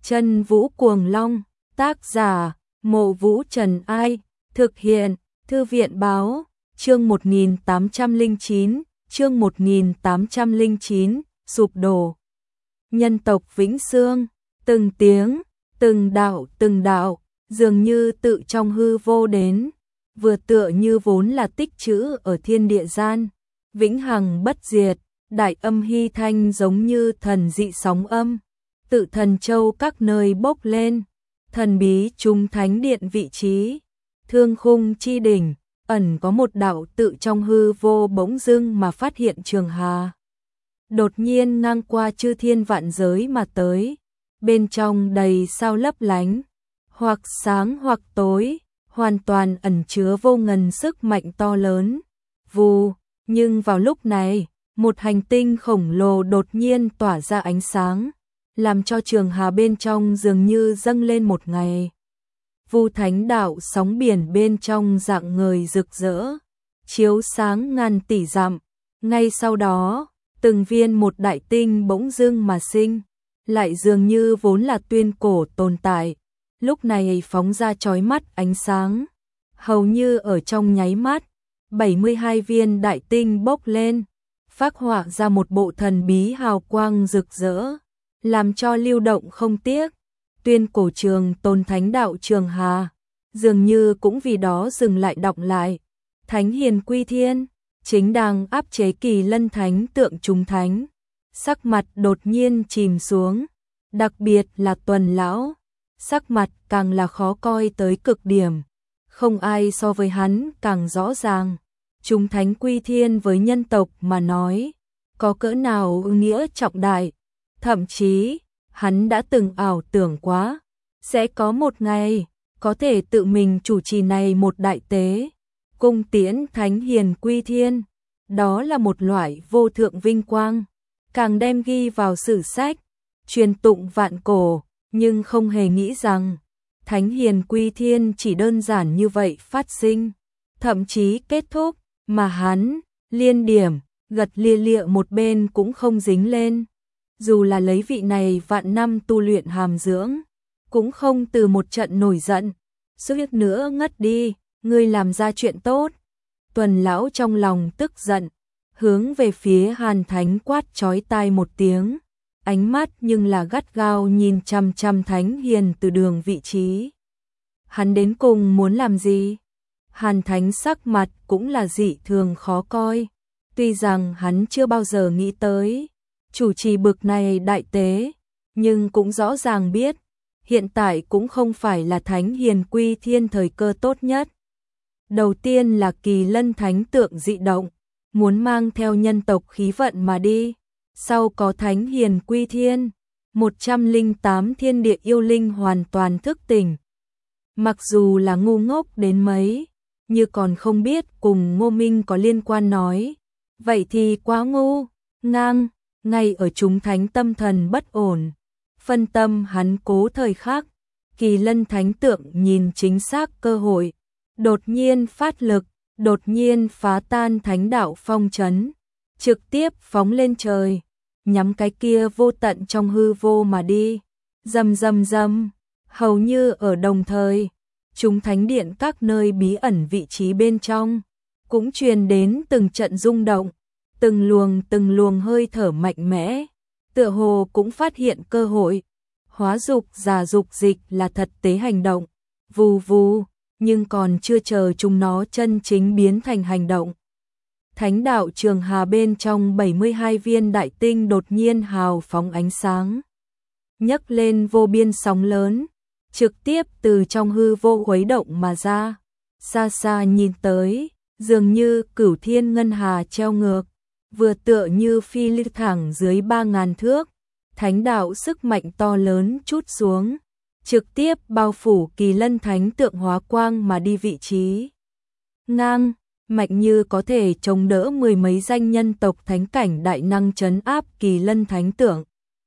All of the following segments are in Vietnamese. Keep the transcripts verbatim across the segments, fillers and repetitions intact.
Chân Vũ Cuồng Long, tác giả, Mộ Vũ Trần Ai, thực hiện, Thư viện Báo, chương một nghìn tám trăm lẻ chín, chương một nghìn tám trăm lẻ chín, sụp đổ. Nhân tộc Vĩnh Xương, từng tiếng, từng đạo, từng đạo, dường như tự trong hư vô đến, vừa tựa như vốn là tích trữ ở thiên địa gian, vĩnh hằng bất diệt, đại âm hy thanh giống như thần dị sóng âm, tự thần châu các nơi bốc lên, thần bí trung thánh điện vị trí, thương khung chi đỉnh, ẩn có một đạo tự trong hư vô bỗng dưng mà phát hiện Trường Hà. Đột nhiên ngang qua chư thiên vạn giới mà tới, bên trong đầy sao lấp lánh, hoặc sáng hoặc tối, hoàn toàn ẩn chứa vô ngần sức mạnh to lớn. Vù, nhưng vào lúc này, một hành tinh khổng lồ đột nhiên tỏa ra ánh sáng, làm cho Trường Hà bên trong dường như dâng lên một ngày. Vu thánh đạo sóng biển bên trong dạng ngời rực rỡ, chiếu sáng ngàn tỷ dặm. Ngay sau đó, từng viên một đại tinh bỗng dưng mà sinh, lại dường như vốn là tuyên cổ tồn tại, lúc này phóng ra chói mắt ánh sáng. Hầu như ở trong nháy mắt, bảy mươi hai viên đại tinh bốc lên, phác họa ra một bộ thần bí hào quang rực rỡ, làm cho lưu động không tiếc. Tuyên cổ trường tôn thánh đạo Trường Hà, dường như cũng vì đó dừng lại đọng lại. Thánh hiền quy thiên, chính đang áp chế Kỳ Lân thánh tượng chúng thánh, sắc mặt đột nhiên chìm xuống, đặc biệt là Tuần lão, sắc mặt càng là khó coi tới cực điểm, không ai so với hắn càng rõ ràng. Chúng thánh quy thiên với nhân tộc mà nói, có cỡ nào ý nghĩa trọng đại, thậm chí hắn đã từng ảo tưởng quá, sẽ có một ngày, có thể tự mình chủ trì này một đại tế, cung tiễn thánh hiền quy thiên, đó là một loại vô thượng vinh quang, càng đem ghi vào sử sách, truyền tụng vạn cổ, nhưng không hề nghĩ rằng, thánh hiền quy thiên chỉ đơn giản như vậy phát sinh, thậm chí kết thúc, mà hắn, liên điểm, gật lia lịa một bên cũng không dính lên. Dù là lấy vị này vạn năm tu luyện hàm dưỡng, cũng không từ một trận nổi giận, suýt nữa ngất đi, ngươi làm ra chuyện tốt. Tuần lão trong lòng tức giận, hướng về phía Hàn Thánh quát chói tai một tiếng, ánh mắt nhưng là gắt gao nhìn chằm chằm Thánh Hiền từ đường vị trí. Hắn đến cùng muốn làm gì? Hàn Thánh sắc mặt cũng là dị thường khó coi, tuy rằng hắn chưa bao giờ nghĩ tới chủ trì bực này đại tế, nhưng cũng rõ ràng biết, hiện tại cũng không phải là Thánh hiền quy thiên thời cơ tốt nhất. Đầu tiên là Kỳ Lân thánh tượng dị động, muốn mang theo nhân tộc khí vận mà đi, sau có Thánh hiền quy thiên, một trăm lẻ tám thiên địa yêu linh hoàn toàn thức tỉnh. Mặc dù là ngu ngốc đến mấy, như còn không biết cùng Ngô Minh có liên quan nói, vậy thì quá ngu, ngang. Ngay ở chúng thánh tâm thần bất ổn, phân tâm hắn cố thời khắc, Kỳ Lân thánh tượng nhìn chính xác cơ hội, đột nhiên phát lực, đột nhiên phá tan thánh đạo phong trấn, trực tiếp phóng lên trời, nhắm cái kia vô tận trong hư vô mà đi. Rầm rầm rầm, hầu như ở đồng thời, chúng thánh điện các nơi bí ẩn vị trí bên trong cũng truyền đến từng trận rung động. Từng luồng từng luồng hơi thở mạnh mẽ, tựa hồ cũng phát hiện cơ hội, hóa dục giả dục dịch là thật tế hành động, vù vù, nhưng còn chưa chờ chúng nó chân chính biến thành hành động. Thánh đạo Trường Hà bên trong bảy mươi hai viên đại tinh đột nhiên hào phóng ánh sáng, nhấc lên vô biên sóng lớn, trực tiếp từ trong hư vô khuấy động mà ra, xa xa nhìn tới, dường như cửu thiên ngân hà treo ngược. Vừa tựa như phi lưu thẳng dưới ba ngàn thước, thánh đạo sức mạnh to lớn trút xuống, trực tiếp bao phủ Kỳ Lân thánh tượng hóa quang mà đi vị trí. Ngang, mạnh như có thể chống đỡ mười mấy danh nhân tộc thánh cảnh đại năng trấn áp Kỳ Lân thánh tượng.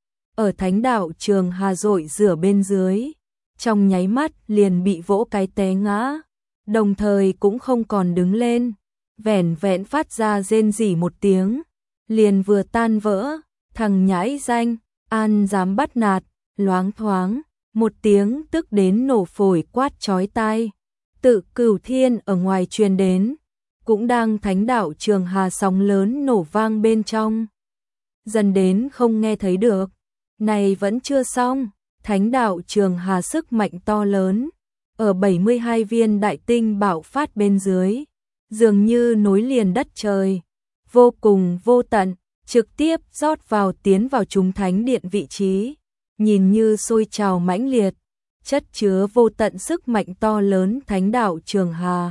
Ở thánh đạo Trường Hà rội rửa bên dưới, trong nháy mắt liền bị vỗ cái té ngã, đồng thời cũng không còn đứng lên. Vẻn vẹn phát ra rên rỉ một tiếng, liền vừa tan vỡ, thằng nhãi danh, an dám bắt nạt, Loáng thoáng, một tiếng tức đến nổ phổi quát chói tai, tự Cửu Thiên ở ngoài truyền đến, cũng đang thánh đạo Trường Hà sóng lớn nổ vang bên trong. Dần đến không nghe thấy được, này vẫn chưa xong, thánh đạo Trường Hà sức mạnh to lớn, ở bảy mươi hai viên đại tinh bạo phát bên dưới, dường như nối liền đất trời, vô cùng vô tận, trực tiếp rót vào tiến vào chúng thánh điện vị trí, nhìn như sôi trào mãnh liệt, chất chứa vô tận sức mạnh to lớn thánh đạo Trường Hà.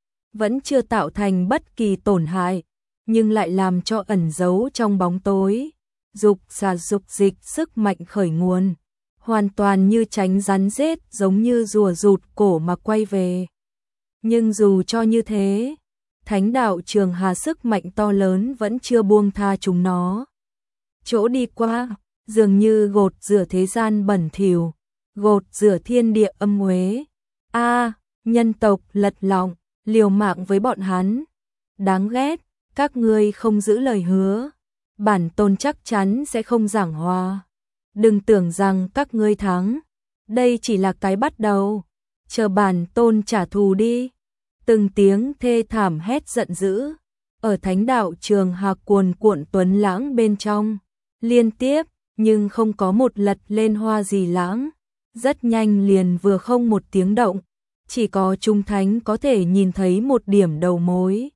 Vẫn chưa tạo thành bất kỳ tổn hại, nhưng lại làm cho ẩn giấu trong bóng tối, dục xà dục dịch sức mạnh khởi nguồn, hoàn toàn như tránh rắn rết giống như rùa rụt cổ mà quay về. Nhưng dù cho như thế, thánh đạo Trường Hà sức mạnh to lớn vẫn chưa buông tha chúng nó. Chỗ đi qua, dường như gột rửa thế gian bẩn thỉu, gột rửa thiên địa âm uế. A, nhân tộc lật lọng, liều mạng với bọn hắn. Đáng ghét, các ngươi không giữ lời hứa, bản tôn chắc chắn sẽ không giảng hòa. Đừng tưởng rằng các ngươi thắng, đây chỉ là cái bắt đầu, chờ bản tôn trả thù đi. Từng tiếng thê thảm hét giận dữ, ở thánh đạo Trường Hà cuồn cuộn tuấn lãng bên trong, liên tiếp, nhưng không có một lật lên hoa gì lãng, rất nhanh liền vừa không một tiếng động, chỉ có chúng thánh có thể nhìn thấy một điểm đầu mối.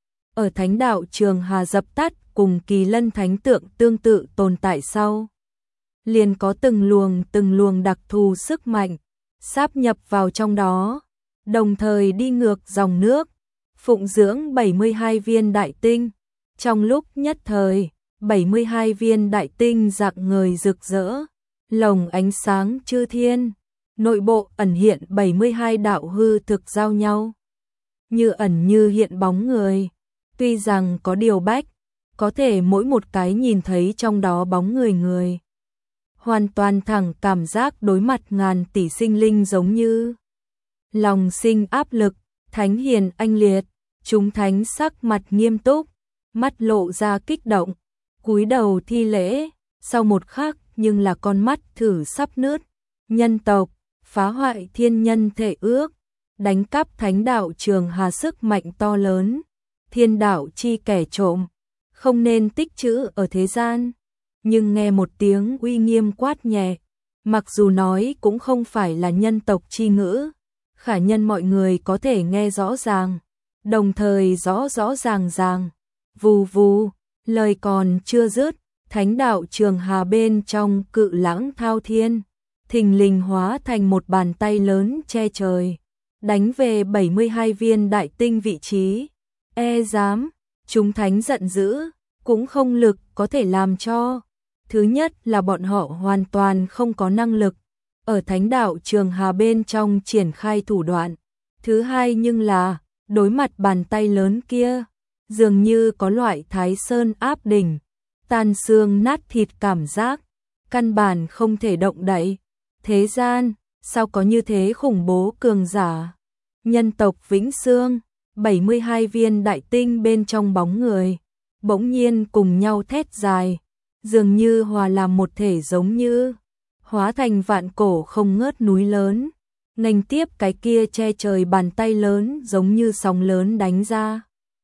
Ở thánh đạo Trường Hà dập tắt cùng Kỳ Lân thánh tượng tương tự tồn tại sau, liền có từng luồng từng luồng đặc thù sức mạnh sáp nhập vào trong đó, đồng thời đi ngược dòng nước, phụng dưỡng bảy mươi hai viên đại tinh. Trong lúc nhất thời, bảy mươi hai viên đại tinh rạng ngời rực rỡ, lồng ánh sáng chư thiên, nội bộ ẩn hiện bảy mươi hai đạo hư thực giao nhau, như ẩn như hiện bóng người. Tuy rằng có điều bách, có thể mỗi một cái nhìn thấy trong đó bóng người người. Hoàn toàn thẳng cảm giác đối mặt ngàn tỷ sinh linh giống như lòng sinh áp lực, thánh hiền anh liệt, chúng thánh sắc mặt nghiêm túc, mắt lộ ra kích động, cúi đầu thi lễ, sau một khắc nhưng là con mắt thử sắp nứt. Nhân tộc, phá hoại thiên nhân thể ước, đánh cắp thánh đạo Trường Hà sức mạnh to lớn, thiên đạo chi kẻ trộm, không nên tích trữ ở thế gian. Nhưng nghe một tiếng uy nghiêm quát nhẹ, mặc dù nói cũng không phải là nhân tộc chi ngữ, khả nhân mọi người có thể nghe rõ ràng, đồng thời rõ rõ ràng ràng. Vù vù, lời còn chưa dứt, thánh đạo Trường Hà bên trong cự lãng thao thiên, thình lình hóa thành một bàn tay lớn che trời, đánh về bảy mươi hai viên đại tinh vị trí. E dám, chúng thánh giận dữ, cũng không lực có thể làm cho. Thứ nhất là bọn họ hoàn toàn không có năng lực ở thánh đạo Trường Hà bên trong triển khai thủ đoạn. Thứ hai nhưng là, đối mặt bàn tay lớn kia, dường như có loại Thái Sơn áp đỉnh, tan xương nát thịt cảm giác, căn bản không thể động đậy. Thế gian, sao có như thế khủng bố cường giả? Nhân tộc Vĩnh Xương, bảy mươi hai viên đại tinh bên trong bóng người, bỗng nhiên cùng nhau thét dài, dường như hòa làm một thể giống như hóa thành vạn cổ không ngớt núi lớn, nghênh tiếp cái kia che trời bàn tay lớn giống như sóng lớn đánh ra.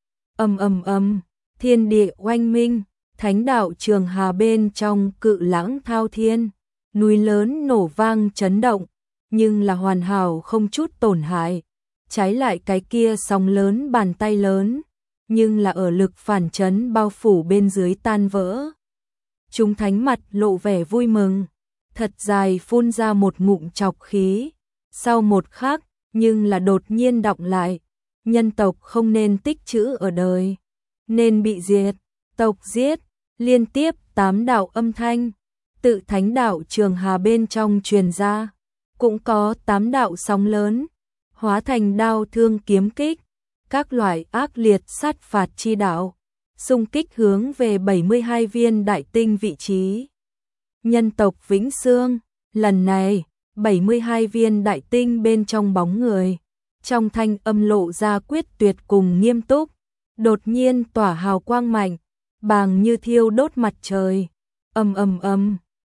Ầm ầm ầm, thiên địa oanh minh, thánh đạo Trường Hà bên trong cự lãng thao thiên, núi lớn nổ vang chấn động, nhưng là hoàn hảo không chút tổn hại. Trái lại cái kia sóng lớn bàn tay lớn, nhưng là ở lực phản chấn bao phủ bên dưới tan vỡ. Chúng thánh mặt lộ vẻ vui mừng, thật dài phun ra một ngụm trọc khí, sau một khắc, nhưng là đột nhiên đọng lại. Nhân tộc không nên tích trữ ở đời, nên bị diệt, tộc giết, liên tiếp tám đạo âm thanh, tự thánh đạo Trường Hà bên trong truyền ra, cũng có tám đạo sóng lớn, hóa thành đao thương kiếm kích, các loại ác liệt sát phạt chi đạo, xung kích hướng về bảy mươi hai viên đại tinh vị trí. Nhân tộc Vĩnh Xương, lần này, bảy mươi hai viên đại tinh bên trong bóng người, trong thanh âm lộ ra quyết tuyệt cùng nghiêm túc, đột nhiên tỏa hào quang mạnh, bàng như thiêu đốt mặt trời. Ầm ầm ầm,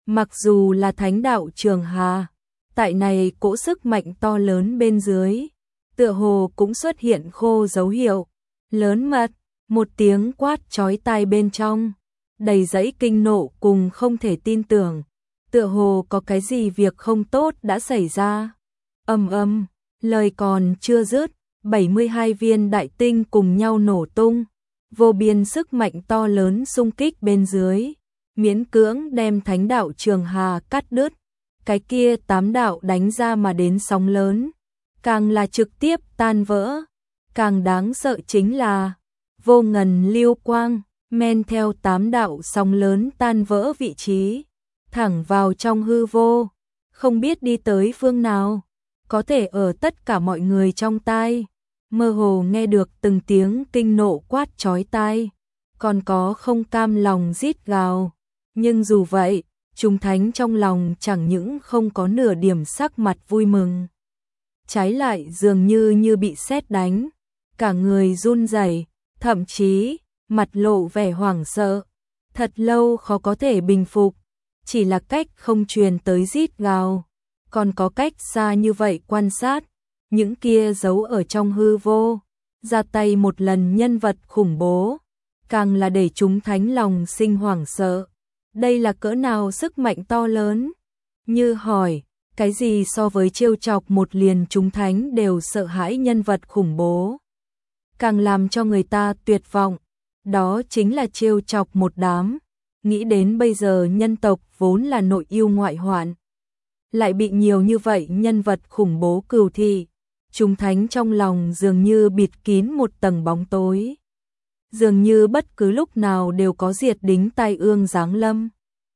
Mặc dù là thánh đạo Trường Hà, tại này cỗ sức mạnh to lớn bên dưới, tựa hồ cũng xuất hiện khô dấu hiệu, lớn mật, một tiếng quát chói tai bên trong, đầy dẫy kinh nộ cùng không thể tin tưởng, tựa hồ có cái gì việc không tốt đã xảy ra. Ầm ầm, lời còn chưa dứt, bảy mươi hai viên đại tinh cùng nhau nổ tung, vô biên sức mạnh to lớn xung kích bên dưới, miễn cưỡng đem thánh đạo Trường Hà cắt đứt. Cái kia tám đạo đánh ra mà đến sóng lớn, càng là trực tiếp tan vỡ, càng đáng sợ chính là vô ngần lưu quang, men theo tám đạo sóng lớn tan vỡ vị trí, thẳng vào trong hư vô, không biết đi tới phương nào, có thể ở tất cả mọi người trong tai, mơ hồ nghe được từng tiếng kinh nộ quát chói tai, còn có không cam lòng rít gào, nhưng dù vậy, chúng thánh trong lòng chẳng những không có nửa điểm sắc mặt vui mừng, trái lại dường như như bị sét đánh, cả người run rẩy, thậm chí mặt lộ vẻ hoảng sợ, thật lâu khó có thể bình phục, chỉ là cách không truyền tới rít gào, còn có cách xa như vậy quan sát, những kia giấu ở trong hư vô, ra tay một lần nhân vật khủng bố, càng là để chúng thánh lòng sinh hoảng sợ. Đây là cỡ nào sức mạnh to lớn? Như hỏi, cái gì so với trêu chọc một liền chúng thánh đều sợ hãi nhân vật khủng bố? Càng làm cho người ta tuyệt vọng, đó chính là trêu chọc một đám. Nghĩ đến bây giờ nhân tộc vốn là nội yêu ngoại hoạn, lại bị nhiều như vậy nhân vật khủng bố cừu thị, chúng thánh trong lòng dường như bịt kín một tầng bóng tối. Dường như bất cứ lúc nào đều có diệt đính tai ương giáng lâm.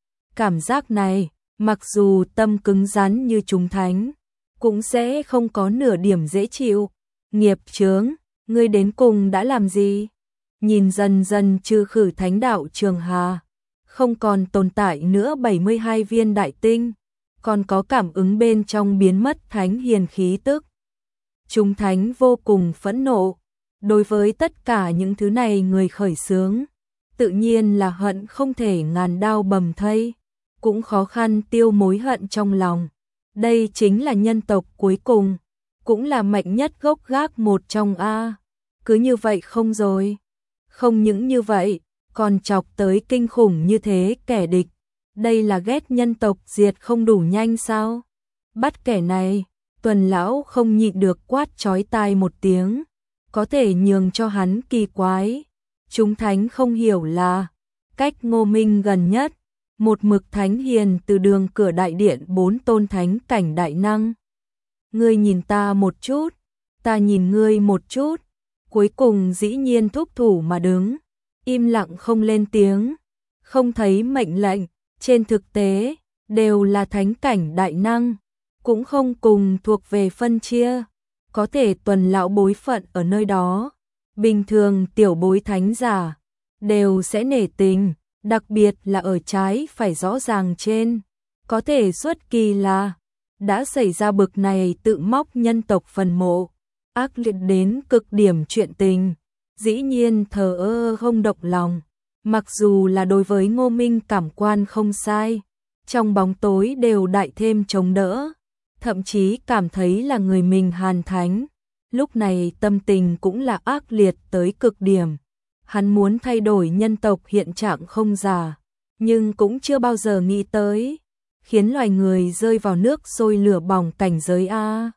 Cảm giác này, mặc dù tâm cứng rắn như chúng thánh, cũng sẽ không có nửa điểm dễ chịu. Nghiệp chướng, ngươi đến cùng đã làm gì? Nhìn dần dần trừ khử thánh đạo Trường Hà, không còn tồn tại nữa bảy mươi hai viên đại tinh, còn có cảm ứng bên trong biến mất thánh hiền khí tức. Chúng thánh vô cùng phẫn nộ. Đối với tất cả những thứ này người khởi xướng, tự nhiên là hận không thể ngàn đao bầm thây, cũng khó khăn tiêu mối hận trong lòng. Đây chính là nhân tộc cuối cùng, cũng là mạnh nhất gốc gác một trong A. Cứ như vậy không rồi. Không những như vậy, còn chọc tới kinh khủng như thế kẻ địch. Đây là ghét nhân tộc diệt không đủ nhanh sao? Bắt kẻ này, Tuần lão không nhịn được quát chói tai một tiếng. Có thể nhường cho hắn kỳ quái. Chúng thánh không hiểu là cách Ngô Minh gần nhất, một mực thánh hiền từ đường cửa đại điện bốn tôn thánh cảnh đại năng. Ngươi nhìn ta một chút, ta nhìn ngươi một chút, cuối cùng dĩ nhiên thúc thủ mà đứng, im lặng không lên tiếng, không thấy mệnh lệnh, trên thực tế đều là thánh cảnh đại năng, cũng không cùng thuộc về phân chia. Có thể Tuần lão bối phận ở nơi đó, bình thường tiểu bối thánh giả đều sẽ nể tình, đặc biệt là ở trái phải rõ ràng trên. Có thể xuất kỳ là đã xảy ra bực này tự móc nhân tộc phần mộ, ác liệt đến cực điểm chuyện tình, dĩ nhiên thờ ơ không động lòng. Mặc dù là đối với Ngô Minh cảm quan không sai, trong bóng tối đều đại thêm chống đỡ, thậm chí cảm thấy là người mình Hàn Thánh. Lúc này tâm tình cũng là ác liệt tới cực điểm. Hắn muốn thay đổi nhân tộc hiện trạng không giả, nhưng cũng chưa bao giờ nghĩ tới khiến loài người rơi vào nước sôi lửa bỏng cảnh giới A.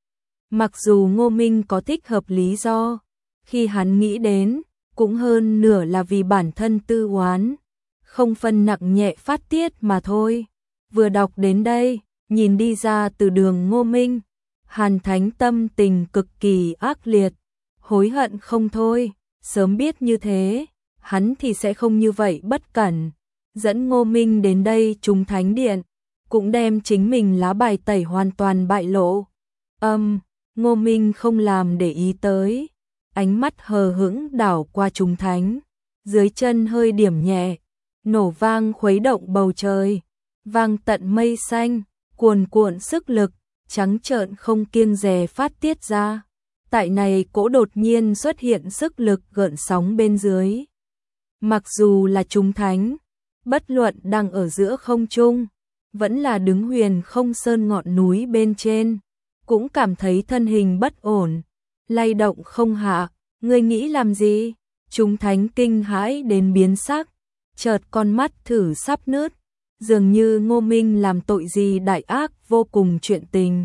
Mặc dù Ngô Minh có thích hợp lý do, khi hắn nghĩ đến, cũng hơn nửa là vì bản thân tư oán, không phân nặng nhẹ phát tiết mà thôi. Vừa đọc đến đây, nhìn đi ra từ đường Ngô Minh, Hàn Thánh tâm tình cực kỳ ác liệt, hối hận không thôi, sớm biết như thế, hắn thì sẽ không như vậy bất cẩn, dẫn Ngô Minh đến đây trùng thánh điện, cũng đem chính mình lá bài tẩy hoàn toàn bại lộ. Âm, Ngô Minh không làm để ý tới, ánh mắt hờ hững đảo qua trùng thánh, dưới chân hơi điểm nhẹ, nổ vang khuấy động bầu trời, vang tận mây xanh, cuồn cuộn sức lực, trắng trợn không kiêng dè phát tiết ra. Tại này cỗ đột nhiên xuất hiện sức lực gợn sóng bên dưới. Mặc dù là chúng thánh, bất luận đang ở giữa không trung, vẫn là đứng huyền không sơn ngọn núi bên trên, cũng cảm thấy thân hình bất ổn, lay động không hạ, ngươi nghĩ làm gì? Chúng thánh kinh hãi đến biến sắc, chợt con mắt thử sắp nứt, dường như Ngô Minh làm tội gì đại ác vô cùng chuyện tình.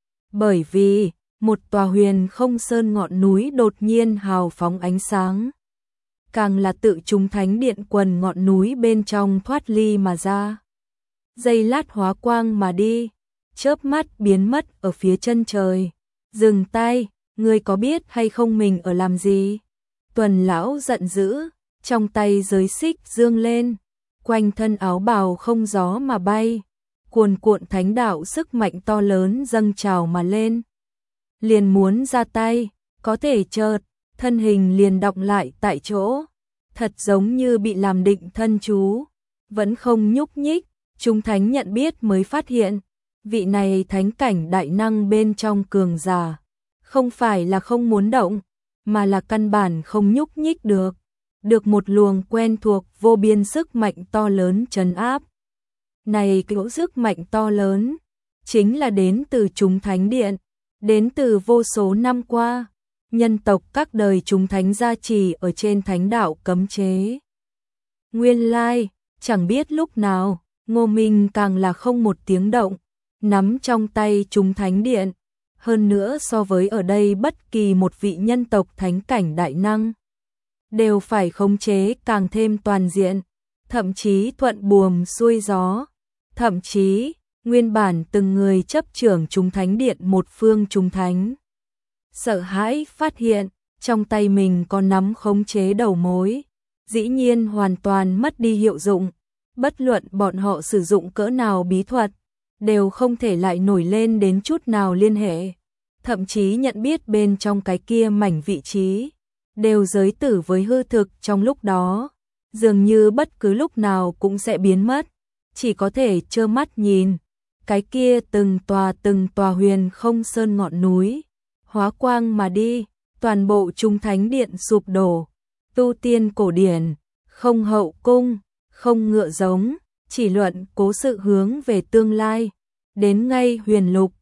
Bởi vì, một tòa huyền không sơn ngọn núi đột nhiên hào phóng ánh sáng. Càng là tự chúng thánh điện quần ngọn núi bên trong thoát ly mà ra. Giây lát hóa quang mà đi, chớp mắt biến mất ở phía chân trời. Dừng tay, ngươi có biết hay không mình ở làm gì? Tuần lão giận dữ, trong tay giới xích dương lên, quanh thân áo bào không gió mà bay, cuồn cuộn thánh đạo sức mạnh to lớn dâng trào mà lên. Liền muốn ra tay, có thể chợt, thân hình liền đọng lại tại chỗ, thật giống như bị làm định thân chú, vẫn không nhúc nhích. Chúng thánh nhận biết mới phát hiện, vị này thánh cảnh đại năng bên trong cường giả, không phải là không muốn động, mà là căn bản không nhúc nhích được, được một luồng quen thuộc vô biên sức mạnh to lớn trấn áp. Này cỗ sức mạnh to lớn, chính là đến từ chúng thánh điện, đến từ vô số năm qua, nhân tộc các đời chúng thánh gia trì ở trên thánh đạo cấm chế. Nguyên lai, chẳng biết lúc nào, Ngô Minh càng là không một tiếng động, nắm trong tay chúng thánh điện, hơn nữa so với ở đây bất kỳ một vị nhân tộc thánh cảnh đại năng, đều phải khống chế càng thêm toàn diện, thậm chí thuận buồm xuôi gió, thậm chí, nguyên bản từng người chấp trưởng chúng thánh điện một phương chúng thánh. Sợ hãi phát hiện, trong tay mình có nắm khống chế đầu mối, dĩ nhiên hoàn toàn mất đi hiệu dụng. Bất luận bọn họ sử dụng cỡ nào bí thuật, đều không thể lại nổi lên đến chút nào liên hệ. Thậm chí nhận biết bên trong cái kia mảnh vị trí, đều giới tử với hư thực trong lúc đó, dường như bất cứ lúc nào cũng sẽ biến mất, chỉ có thể trơ mắt nhìn. Cái kia từng tòa từng tòa huyền không sơn ngọn núi, hóa quang mà đi, toàn bộ chúng thánh điện sụp đổ, tu tiên cổ điển, không hậu cung. Không ngựa giống, chỉ luận cố sự hướng về tương lai, đến ngay huyền lục,